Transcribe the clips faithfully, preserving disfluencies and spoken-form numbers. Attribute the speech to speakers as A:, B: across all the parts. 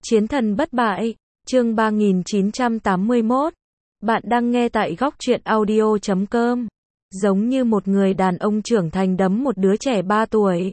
A: Chiến thần bất bại, chương ba nghìn chín trăm tám mươi mốt. Bạn đang nghe tại góc truyện audio chấm com. Giống như một người đàn ông trưởng thành đấm một đứa trẻ ba tuổi.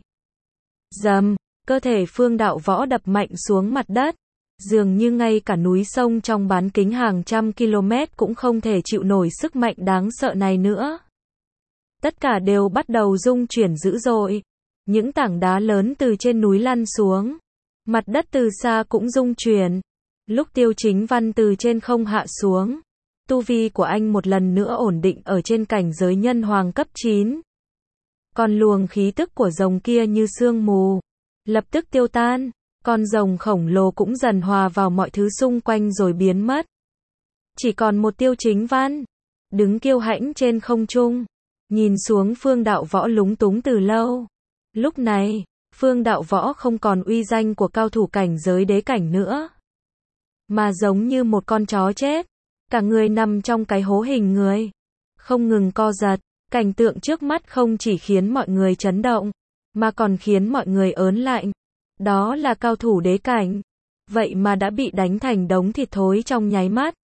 A: Dầm, cơ thể Phương Đạo Võ đập mạnh xuống mặt đất. Dường như ngay cả núi sông trong bán kính hàng trăm km cũng không thể chịu nổi sức mạnh đáng sợ này nữa. Tất cả đều bắt đầu rung chuyển dữ dội. Những tảng đá lớn từ trên núi lăn xuống. Mặt đất từ xa cũng rung chuyển. Lúc Tiêu Chính Văn từ trên không hạ xuống, tu vi của anh một lần nữa ổn định ở trên cảnh giới nhân hoàng cấp chín. Còn luồng khí tức của rồng kia như sương mù, lập tức tiêu tan. Con rồng khổng lồ cũng dần hòa vào mọi thứ xung quanh rồi biến mất. Chỉ còn một Tiêu Chính Văn, đứng kiêu hãnh trên không trung, nhìn xuống Phương Đạo Võ lúng túng từ lâu. Lúc này, Phương Đạo Võ không còn uy danh của cao thủ cảnh giới đế cảnh nữa, mà giống như một con chó chết, cả người nằm trong cái hố hình người, không ngừng co giật. Cảnh tượng trước mắt không chỉ khiến mọi người chấn động, mà còn khiến mọi người ớn lạnh. Đó là cao thủ đế cảnh, vậy mà đã bị đánh thành đống thịt thối trong nháy mắt.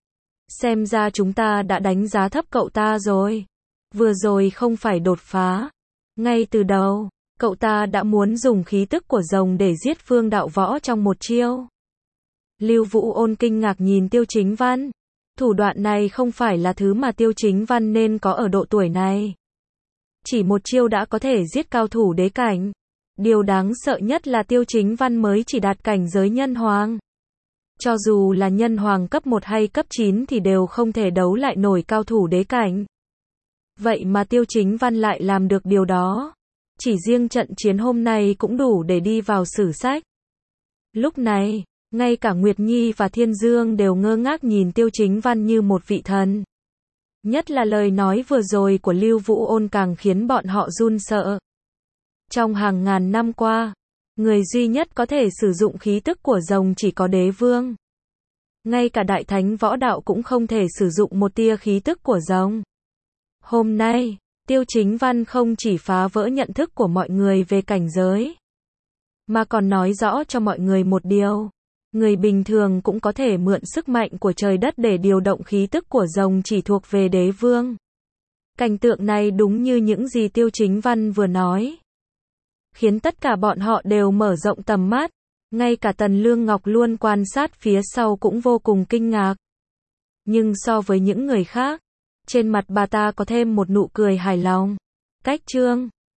A: Xem ra chúng ta đã đánh giá thấp cậu ta rồi. Vừa rồi không phải đột phá. Ngay từ đầu, cậu ta đã muốn dùng khí tức của rồng để giết Phương Đạo Võ trong một chiêu. Lưu Vũ Ôn kinh ngạc nhìn Tiêu Chính Văn. Thủ đoạn này không phải là thứ mà Tiêu Chính Văn nên có ở độ tuổi này. Chỉ một chiêu đã có thể giết cao thủ đế cảnh. Điều đáng sợ nhất là Tiêu Chính Văn mới chỉ đạt cảnh giới nhân hoàng. Cho dù là nhân hoàng cấp một hay cấp chín thì đều không thể đấu lại nổi cao thủ đế cảnh. Vậy mà Tiêu Chính Văn lại làm được điều đó. Chỉ riêng trận chiến hôm nay cũng đủ để đi vào sử sách. Lúc này, ngay cả Nguyệt Nhi và Thiên Dương đều ngơ ngác nhìn Tiêu Chính Văn như một vị thần. Nhất là lời nói vừa rồi của Lưu Vũ Ôn càng khiến bọn họ run sợ. Trong hàng ngàn năm qua, người duy nhất có thể sử dụng khí tức của rồng chỉ có đế vương. Ngay cả đại thánh võ đạo cũng không thể sử dụng một tia khí tức của rồng. Hôm nay, Tiêu Chính Văn không chỉ phá vỡ nhận thức của mọi người về cảnh giới, mà còn nói rõ cho mọi người một điều. Người bình thường cũng có thể mượn sức mạnh của trời đất để điều động khí tức của rồng chỉ thuộc về đế vương. Cảnh tượng này đúng như những gì Tiêu Chính Văn vừa nói, khiến tất cả bọn họ đều mở rộng tầm mắt. Ngay cả Tần Lương Ngọc luôn quan sát phía sau cũng vô cùng kinh ngạc. Nhưng so với những người khác, trên mặt bà ta có thêm một nụ cười hài lòng. Cách chương